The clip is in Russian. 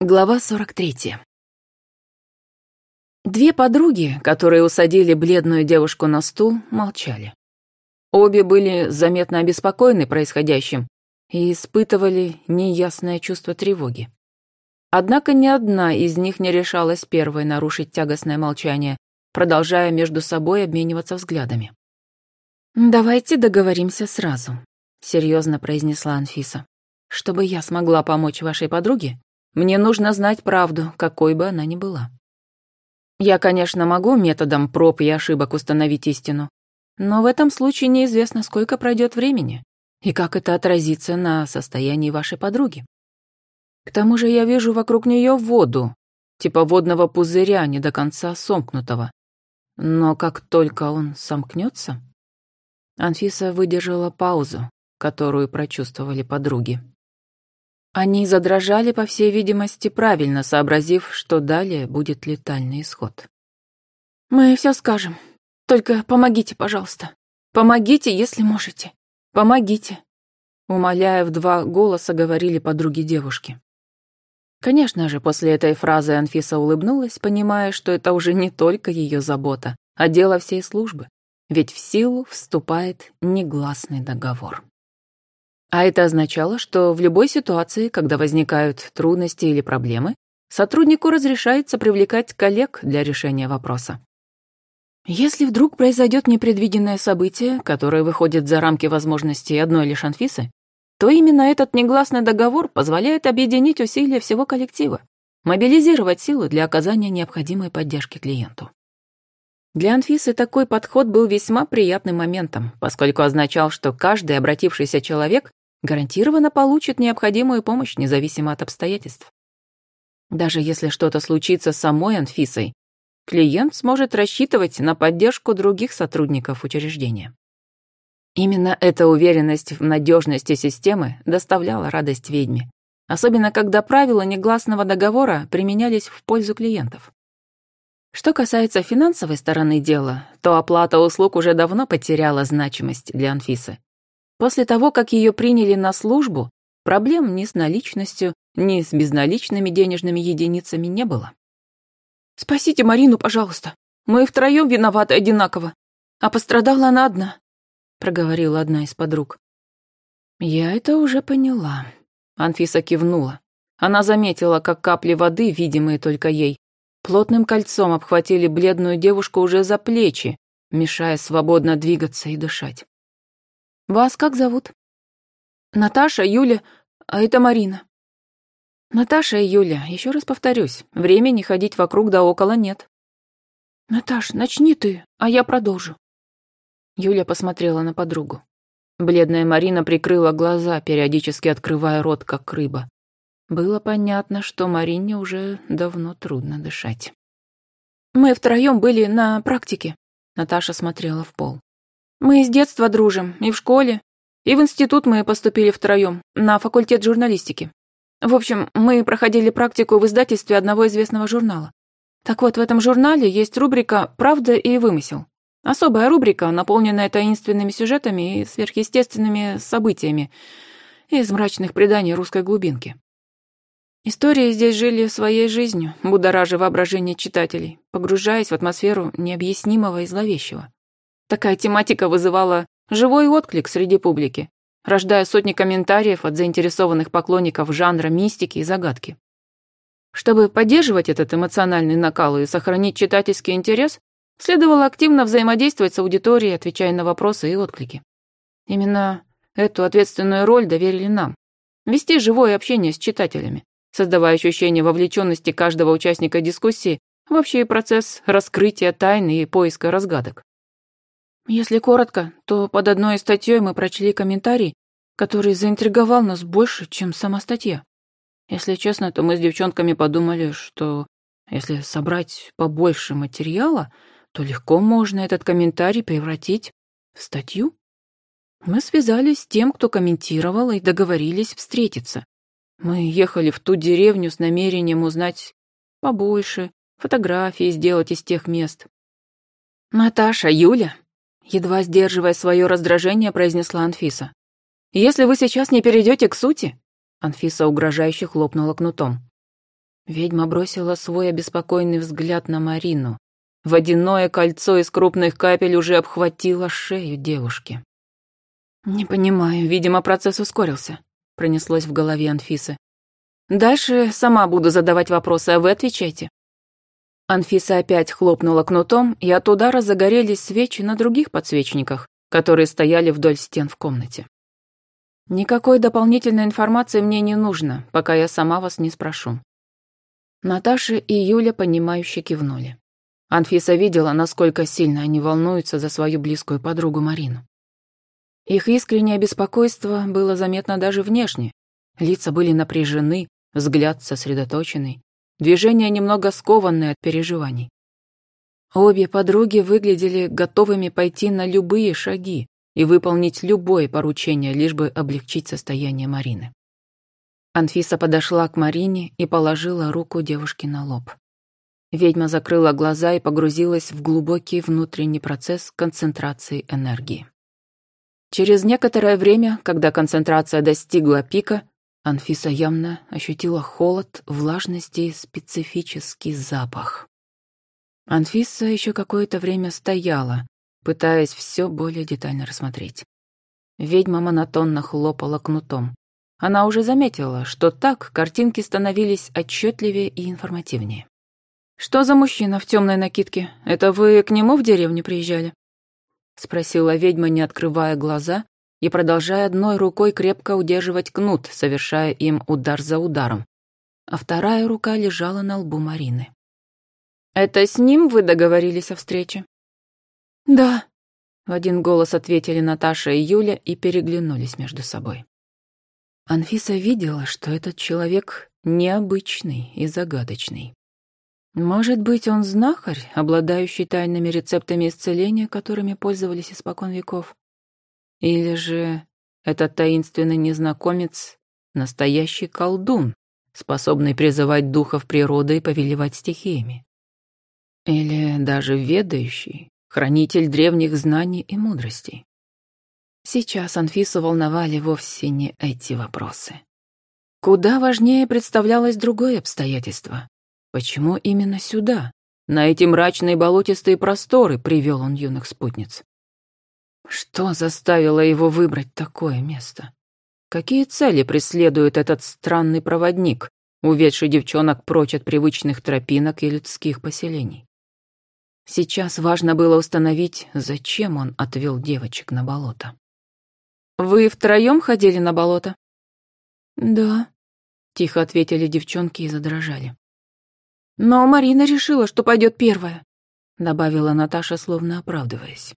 Глава 43. Две подруги, которые усадили бледную девушку на стул, молчали. Обе были заметно обеспокоены происходящим и испытывали неясное чувство тревоги. Однако ни одна из них не решалась первой нарушить тягостное молчание, продолжая между собой обмениваться взглядами. «Давайте договоримся сразу», — серьезно произнесла Анфиса. «Чтобы я смогла помочь вашей подруге, мне нужно знать правду, какой бы она ни была. Я, конечно, могу методом проб и ошибок установить истину, но в этом случае неизвестно, сколько пройдет времени и как это отразится на состоянии вашей подруги. К тому же я вижу вокруг нее воду, типа водного пузыря, не до конца сомкнутого. Но как только он сомкнется...» Анфиса выдержала паузу, которую прочувствовали подруги. Они задрожали, по всей видимости, правильно сообразив, что далее будет летальный исход. «Мы все скажем. Только помогите, пожалуйста. Помогите, если можете. Помогите!» Умоляя в два голоса, говорили подруги девушки. Конечно же, после этой фразы Анфиса улыбнулась, понимая, что это уже не только ее забота, а дело всей службы, ведь в силу вступает негласный договор. А это означало, что в любой ситуации, когда возникают трудности или проблемы, сотруднику разрешается привлекать коллег для решения вопроса. Если вдруг произойдет непредвиденное событие, которое выходит за рамки возможностей одной лишь Анфисы, то именно этот негласный договор позволяет объединить усилия всего коллектива, мобилизировать силы для оказания необходимой поддержки клиенту. Для Анфисы такой подход был весьма приятным моментом, поскольку означал, что каждый обратившийся человек гарантированно получит необходимую помощь, независимо от обстоятельств. Даже если что-то случится с самой Анфисой, клиент сможет рассчитывать на поддержку других сотрудников учреждения. Именно эта уверенность в надежности системы доставляла радость ведьме, особенно когда правила негласного договора применялись в пользу клиентов. Что касается финансовой стороны дела, то оплата услуг уже давно потеряла значимость для Анфисы. После того, как ее приняли на службу, проблем ни с наличностью, ни с безналичными денежными единицами не было. «Спасите Марину, пожалуйста. Мы втроем виноваты одинаково, а пострадала она одна», — проговорила одна из подруг. «Я это уже поняла», — Анфиса кивнула. Она заметила, как капли воды, видимые только ей, плотным кольцом обхватили бледную девушку уже за плечи, мешая свободно двигаться и дышать. «Вас как зовут?» «Наташа, Юля, а это Марина». «Наташа и Юля, еще раз повторюсь, времени ходить вокруг да около нет». «Наташ, начни ты, а я продолжу». Юля посмотрела на подругу. Бледная Марина прикрыла глаза, периодически открывая рот, как рыба. Было понятно, что Марине уже давно трудно дышать. «Мы втроем были на практике», — Наташа смотрела в пол. «Мы с детства дружим, и в школе, и в институт мы поступили втроем, на факультет журналистики. В общем, мы проходили практику в издательстве одного известного журнала. Так вот, в этом журнале есть рубрика «Правда и вымысел». Особая рубрика, наполненная таинственными сюжетами и сверхъестественными событиями из мрачных преданий русской глубинки. Истории здесь жили своей жизнью, будоража воображение читателей, погружаясь в атмосферу необъяснимого и зловещего. Такая тематика вызывала живой отклик среди публики, рождая сотни комментариев от заинтересованных поклонников жанра мистики и загадки. Чтобы поддерживать этот эмоциональный накал и сохранить читательский интерес, следовало активно взаимодействовать с аудиторией, отвечая на вопросы и отклики. Именно эту ответственную роль доверили нам – вести живое общение с читателями, создавая ощущение вовлеченности каждого участника дискуссии в общий процесс раскрытия тайн и поиска разгадок. Если коротко, то под одной статьей мы прочли комментарий, который заинтриговал нас больше, чем сама статья. Если честно, то мы с девчонками подумали, что если собрать побольше материала, то легко можно этот комментарий превратить в статью. Мы связались с тем, кто комментировал, и договорились встретиться. Мы ехали в ту деревню с намерением узнать побольше, фотографии сделать из тех мест. «Наташа, Юля», едва сдерживая свое раздражение, произнесла Анфиса. «Если вы сейчас не перейдете к сути...» Анфиса угрожающе хлопнула кнутом. Ведьма бросила свой обеспокоенный взгляд на Марину. Водяное кольцо из крупных капель уже обхватило шею девушки. «Не понимаю, видимо, процесс ускорился», — пронеслось в голове Анфисы. «Дальше сама буду задавать вопросы, а вы отвечайте». Анфиса опять хлопнула кнутом, и от удара загорелись свечи на других подсвечниках, которые стояли вдоль стен в комнате. «Никакой дополнительной информации мне не нужно, пока я сама вас не спрошу». Наташа и Юля, понимающе кивнули. Анфиса видела, насколько сильно они волнуются за свою близкую подругу Марину. Их искреннее беспокойство было заметно даже внешне. Лица были напряжены, взгляд сосредоточенный, движения немного скованные от переживаний. Обе подруги выглядели готовыми пойти на любые шаги и выполнить любое поручение, лишь бы облегчить состояние Марины. Анфиса подошла к Марине и положила руку девушке на лоб. Ведьма закрыла глаза и погрузилась в глубокий внутренний процесс концентрации энергии. Через некоторое время, когда концентрация достигла пика, Анфиса явно ощутила холод, влажность и специфический запах. Анфиса еще какое-то время стояла, пытаясь все более детально рассмотреть. Ведьма монотонно хлопала кнутом. Она уже заметила, что так картинки становились отчетливее и информативнее. «Что за мужчина в темной накидке? Это вы к нему в деревню приезжали?» — спросила ведьма, не открывая глаза и продолжая одной рукой крепко удерживать кнут, совершая им удар за ударом, а вторая рука лежала на лбу Марины. «Это с ним вы договорились о встрече?» «Да», — в один голос ответили Наташа и Юля и переглянулись между собой. Анфиса видела, что этот человек необычный и загадочный. Может быть, он знахарь, обладающий тайными рецептами исцеления, которыми пользовались испокон веков? Или же этот таинственный незнакомец — настоящий колдун, способный призывать духов природы и повелевать стихиями? Или даже ведающий, хранитель древних знаний и мудростей? Сейчас Анфису волновали вовсе не эти вопросы. Куда важнее представлялось другое обстоятельство. Почему именно сюда, на эти мрачные болотистые просторы, привел он юных спутниц? Что заставило его выбрать такое место? Какие цели преследует этот странный проводник, уведший девчонок прочь от привычных тропинок и людских поселений? Сейчас важно было установить, зачем он отвел девочек на болото. «Вы втроем ходили на болото?» «Да», — тихо ответили девчонки и задрожали. «Но Марина решила, что пойдет первая», — добавила Наташа, словно оправдываясь.